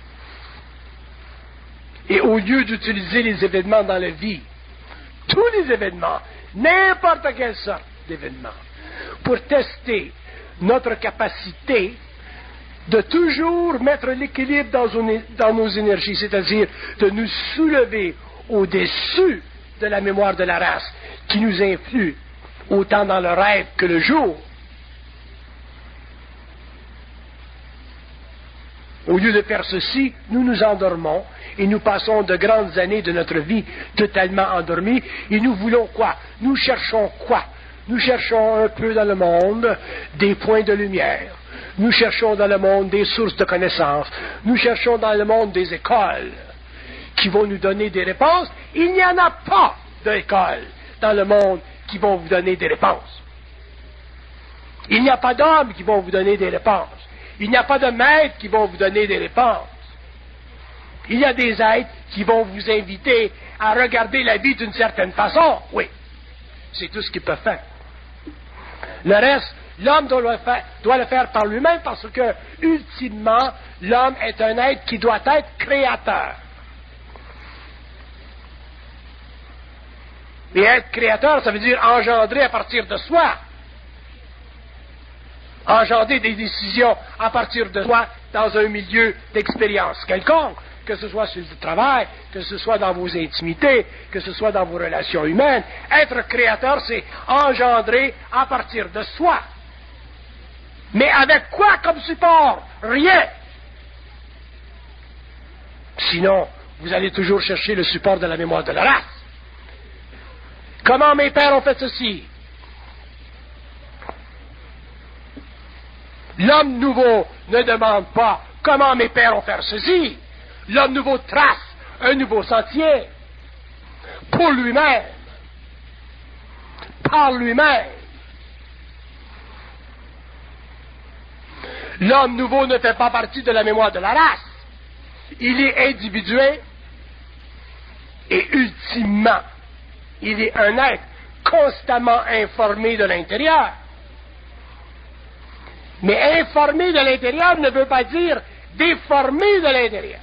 Et au lieu d'utiliser les événements dans la vie, tous les événements, n'importe quelle sorte d'événements, pour tester notre capacité de toujours mettre l'équilibre dans, dans nos énergies, c'est-à-dire de nous soulever au-dessus de la mémoire de la race qui nous influe autant dans le rêve que le jour. Au lieu de faire ceci, nous nous endormons et nous passons de grandes années de notre vie totalement endormis et nous voulons quoi? Nous cherchons quoi? Nous cherchons un peu dans le monde des points de lumière. Nous cherchons dans le monde des sources de connaissances. Nous cherchons dans le monde des écoles qui vont nous donner des réponses. Il n'y en a pas d'écoles dans le monde qui vont vous donner des réponses. Il n'y a pas d'hommes qui vont vous donner des réponses. Il n'y a pas de maîtres qui vont vous donner des réponses. Il y a des êtres qui vont vous inviter à regarder la vie d'une certaine façon. Oui, c'est tout ce qu'ils peuvent faire. Le reste, l'homme doit le faire, doit le faire par lui-même parce que, ultimement, l'homme est un être qui doit être créateur. Et être créateur, ça veut dire engendrer à partir de soi. Engendrer des décisions à partir de soi dans un milieu d'expérience quelconque, que ce soit sur le travail, que ce soit dans vos intimités, que ce soit dans vos relations humaines. Être créateur, c'est engendrer à partir de soi. Mais avec quoi comme support? Rien. Sinon, vous allez toujours chercher le support de la mémoire de la race. Comment mes pères ont fait ceci? L'homme nouveau ne demande pas comment mes pères ont fait ceci. L'homme nouveau trace un nouveau sentier pour lui-même, par lui-même. L'homme nouveau ne fait pas partie de la mémoire de la race. Il est individué et ultimement, il est un être constamment informé de l'intérieur. Mais informé de l'intérieur ne veut pas dire déformé de l'intérieur.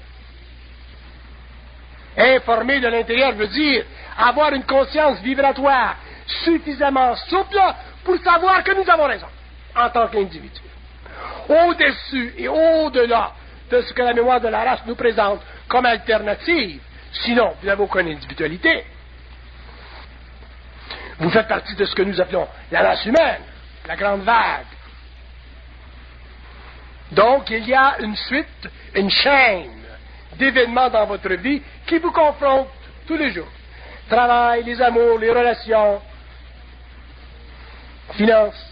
Informé de l'intérieur veut dire avoir une conscience vibratoire suffisamment souple pour savoir que nous avons raison en tant qu'individu. Au-dessus et au-delà de ce que la mémoire de la race nous présente comme alternative, sinon vous n'avez aucune individualité. Vous faites partie de ce que nous appelons la race humaine, la grande vague. Donc, il y a une suite, une chaîne d'événements dans votre vie qui vous confrontent tous les jours. Travail, les amours, les relations, finances.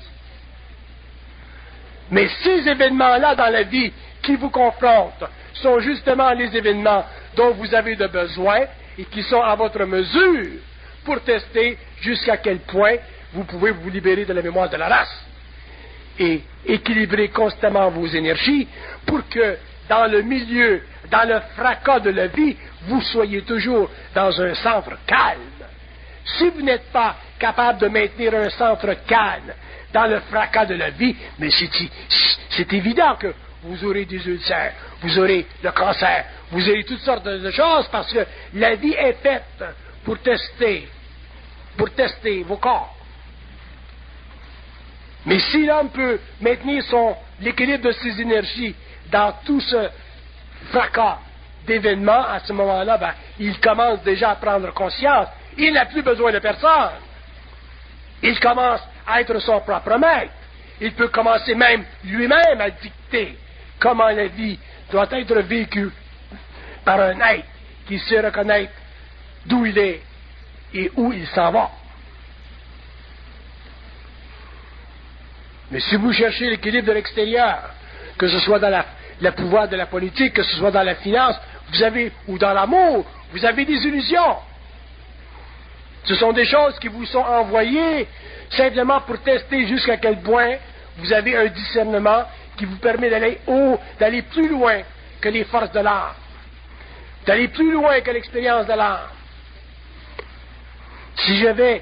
Mais ces événements-là dans la vie qui vous confrontent sont justement les événements dont vous avez de besoin et qui sont à votre mesure pour tester jusqu'à quel point vous pouvez vous libérer de la mémoire de la race et équilibrer constamment vos énergies pour que dans le milieu, dans le fracas de la vie, vous soyez toujours dans un centre calme. Si vous n'êtes pas capable de maintenir un centre calme dans le fracas de la vie, mais c'est, c'est évident que vous aurez des ulcères, vous aurez le cancer, vous aurez toutes sortes de choses parce que la vie est faite pour tester, pour tester vos corps. Mais si l'homme peut maintenir son, l'équilibre de ses énergies dans tout ce fracas d'événements, à ce moment-là, ben, il commence déjà à prendre conscience. Il n'a plus besoin de personne. Il commence à être son propre maître. Il peut commencer même lui-même à dicter comment la vie doit être vécue par un être qui sait reconnaître d'où il est et où il s'en va. Mais si vous cherchez l'équilibre de l'extérieur, que ce soit dans la, le pouvoir de la politique, que ce soit dans la finance, vous avez, ou dans l'amour, vous avez des illusions. Ce sont des choses qui vous sont envoyées simplement pour tester jusqu'à quel point vous avez un discernement qui vous permet d'aller haut, d'aller plus loin que les forces de l'âme, d'aller plus loin que l'expérience de l'âme. Si je vais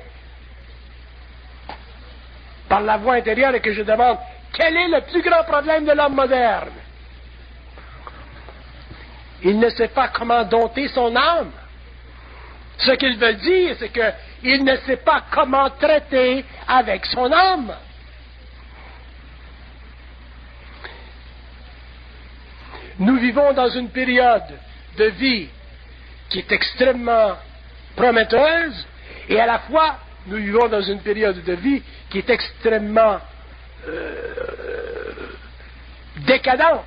par la voie intérieure et que je demande quel est le plus grand problème de l'homme moderne, il ne sait pas comment dompter son âme. Ce qu'il veut dire, c'est qu'il ne sait pas comment traiter avec son âme. Nous vivons dans une période de vie qui est extrêmement prometteuse et à la fois nous vivons dans une période de vie qui est extrêmement euh, décadente.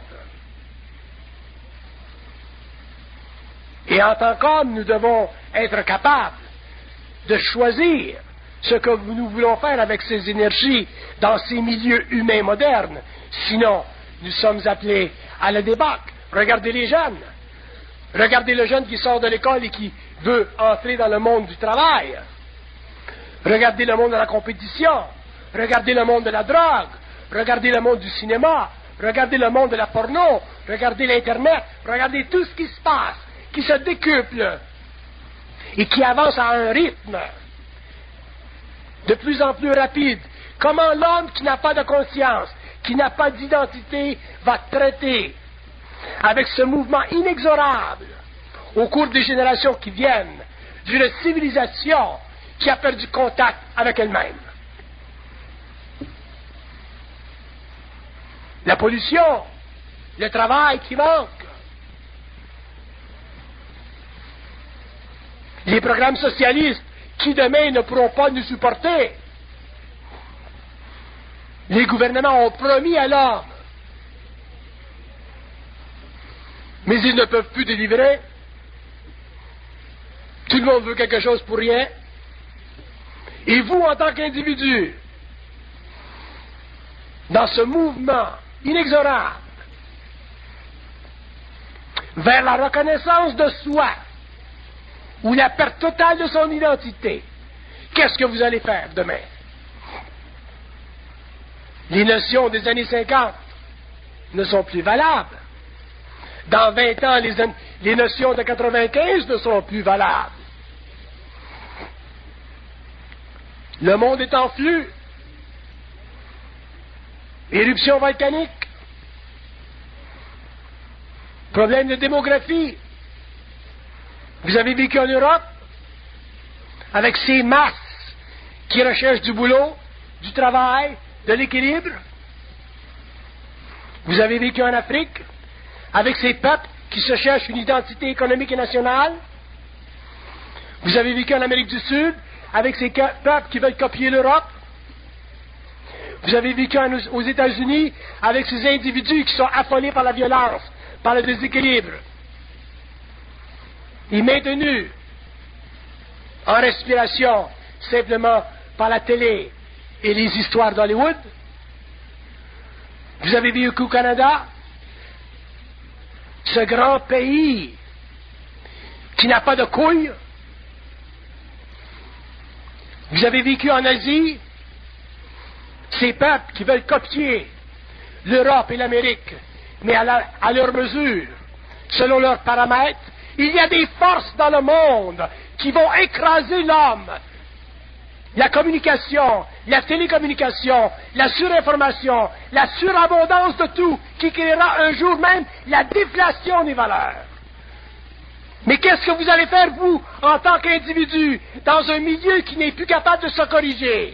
Et en tant qu'homme, nous devons être capables de choisir ce que nous voulons faire avec ces énergies dans ces milieux humains modernes. Sinon, nous sommes appelés à la débâcle. Regardez les jeunes. Regardez le jeune qui sort de l'école et qui veut entrer dans le monde du travail. Regardez le monde de la compétition. Regardez le monde de la drogue. Regardez le monde du cinéma. Regardez le monde de la porno. Regardez l'Internet. Regardez tout ce qui se passe, qui se décuple et qui avance à un rythme de plus en plus rapide. Comment l'homme qui n'a pas de conscience, qui n'a pas d'identité, va traiter avec ce mouvement inexorable au cours des générations qui viennent d'une civilisation qui a perdu contact avec elle-même. La pollution, le travail qui manque, les programmes socialistes qui demain ne pourront pas nous supporter. Les gouvernements ont promis à l'homme, mais ils ne peuvent plus délivrer. Tout le monde veut quelque chose pour rien. Et vous, en tant qu'individu, dans ce mouvement inexorable vers la reconnaissance de soi, ou la perte totale de son identité, qu'est-ce que vous allez faire demain? Les notions des années cinquante ne sont plus valables. Dans vingt ans, les, les notions de quatre-vingt-quinze ne seront plus valables. Le monde est en flux. Éruption volcanique. Problème de démographie. Vous avez vécu en Europe avec ces masses qui recherchent du boulot, du travail, de l'équilibre. Vous avez vécu en Afrique avec ces peuples qui se cherchent une identité économique et nationale. Vous avez vécu en Amérique du Sud avec ces peuples qui veulent copier l'Europe. Vous avez vécu en, aux États-Unis avec ces individus qui sont affolés par la violence, par le déséquilibre. Et maintenus en respiration simplement par la télé et les histoires d'Hollywood. Vous avez vécu au Canada, ce grand pays qui n'a pas de couilles. Vous avez vécu en Asie Ces peuples qui veulent copier l'Europe et l'Amérique, mais à, la, à leur mesure, selon leurs paramètres, il y a des forces dans le monde qui vont écraser l'homme. La communication, la télécommunication, la surinformation, la surabondance de tout, qui créera un jour même la déflation des valeurs. Mais qu'est-ce que vous allez faire, vous, en tant qu'individu, dans un milieu qui n'est plus capable de se corriger?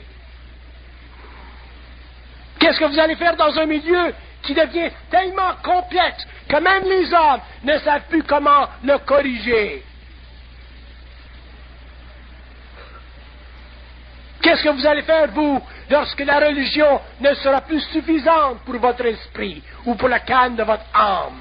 Qu'est-ce que vous allez faire dans un milieu qui devient tellement complexe que même les hommes ne savent plus comment le corriger? Qu'est-ce que vous allez faire, vous, lorsque la religion ne sera plus suffisante pour votre esprit ou pour la canne de votre âme?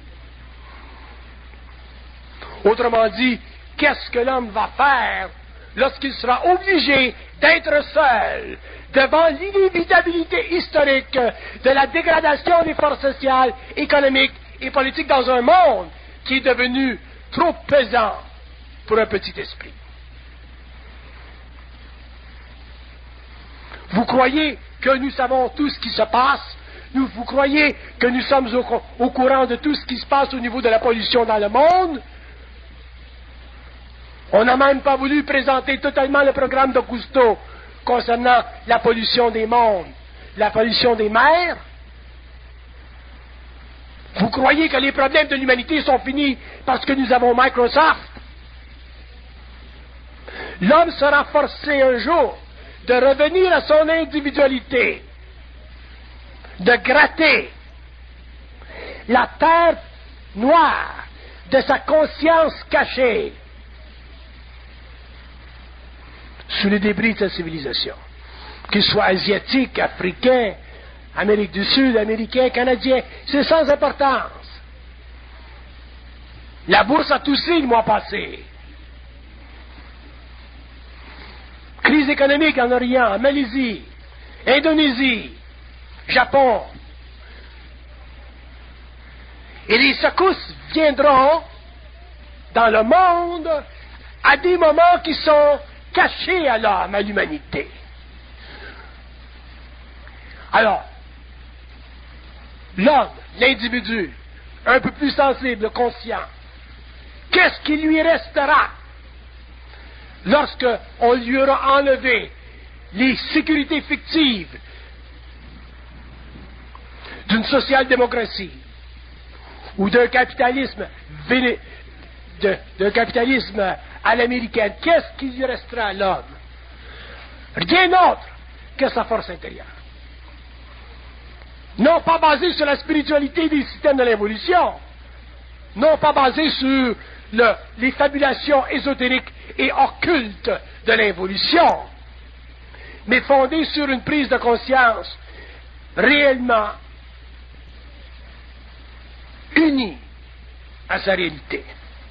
Autrement dit, qu'est-ce que l'homme va faire lorsqu'il sera obligé d'être seul devant l'inévitabilité historique de la dégradation des forces sociales, économiques et politiques dans un monde qui est devenu trop pesant pour un petit esprit? Vous croyez que nous savons tout ce qui se passe? Nous, vous croyez que nous sommes au, au courant de tout ce qui se passe au niveau de la pollution dans le monde? On n'a même pas voulu présenter totalement le programme de Cousteau concernant la pollution des mondes, la pollution des mers. Vous croyez que les problèmes de l'humanité sont finis parce que nous avons Microsoft? L'homme sera forcé un jour de revenir à son individualité, de gratter la terre noire de sa conscience cachée sous les débris de sa civilisation, qu'il soit asiatique, africain, Amérique du Sud, américain, canadien, c'est sans importance. La bourse a toussé le mois passé. Crise économique en Orient, en Malaisie, Indonésie, Japon. Et les secousses viendront dans le monde à des moments qui sont cachés à l'homme, à l'humanité. Alors, l'homme, l'individu, un peu plus sensible, conscient, qu'est-ce qui lui restera lorsque on lui aura enlevé les sécurités fictives d'une social-démocratie ou d'un capitalisme véné, de, d'un capitalisme à l'américaine? Qu'est-ce qui lui restera à l'homme? Rien d'autre que sa force intérieure. Non pas basée sur la spiritualité des systèmes de l'évolution, non pas basée sur le, les fabulations ésotériques et occultes de l'évolution, mais fondée sur une prise de conscience réellement unie à sa réalité.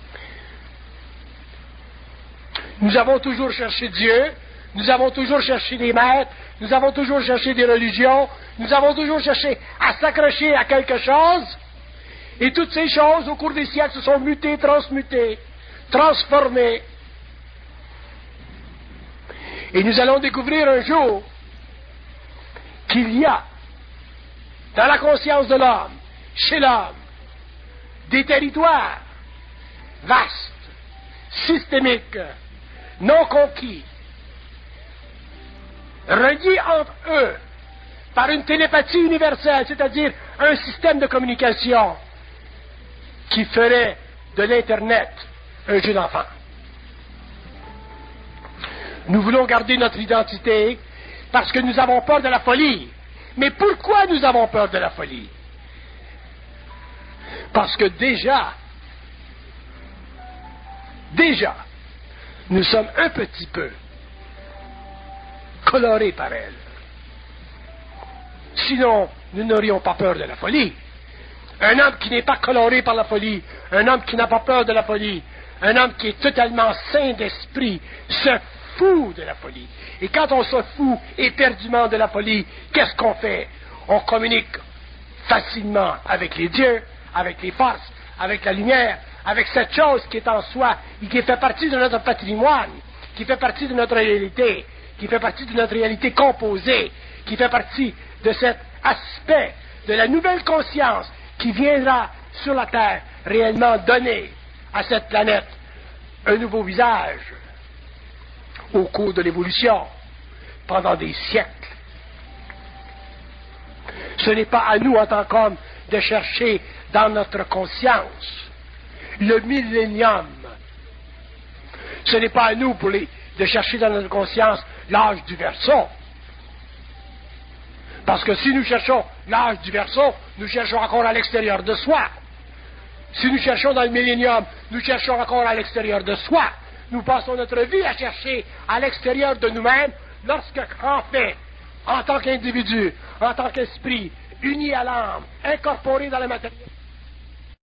Nous avons toujours cherché Dieu, nous avons toujours cherché des maîtres, nous avons toujours cherché des religions, nous avons toujours cherché à s'accrocher à quelque chose, et toutes ces choses, au cours des siècles, se sont mutées, transmutées, transformées. Et nous allons découvrir un jour qu'il y a, dans la conscience de l'homme, chez l'homme, des territoires vastes, systémiques, non conquis, reliés entre eux par une télépathie universelle, c'est-à-dire un système de communication qui ferait de l'Internet un jeu d'enfant. Nous voulons garder notre identité parce que nous avons peur de la folie. Mais pourquoi nous avons peur de la folie? Parce que déjà, déjà, nous sommes un petit peu colorés par elle. Sinon, nous n'aurions pas peur de la folie. Un homme qui n'est pas coloré par la folie, un homme qui n'a pas peur de la folie, un homme qui est totalement sain d'esprit, se fout de la folie. Et quand on se fout éperdument de la folie, qu'est-ce qu'on fait? On communique facilement avec les dieux, avec les forces, avec la lumière, avec cette chose qui est en soi et qui fait partie de notre patrimoine, qui fait partie de notre réalité, qui fait partie de notre réalité composée, qui fait partie de cet aspect de la nouvelle conscience qui viendra sur la Terre réellement donner à cette planète un nouveau visage au cours de l'évolution pendant des siècles. Ce n'est pas à nous en tant qu'hommes de chercher dans notre conscience le millénium. Ce n'est pas à nous pour les, de chercher dans notre conscience l'âge du Verseau. Parce que si nous cherchons l'âge du Verseau, nous cherchons encore à l'extérieur de soi. Si nous cherchons dans le millénium, nous cherchons encore à l'extérieur de soi. Nous passons notre vie à chercher à l'extérieur de nous-mêmes, lorsque, en fait, en tant qu'individu, en tant qu'esprit, uni à l'âme, incorporé dans la matière,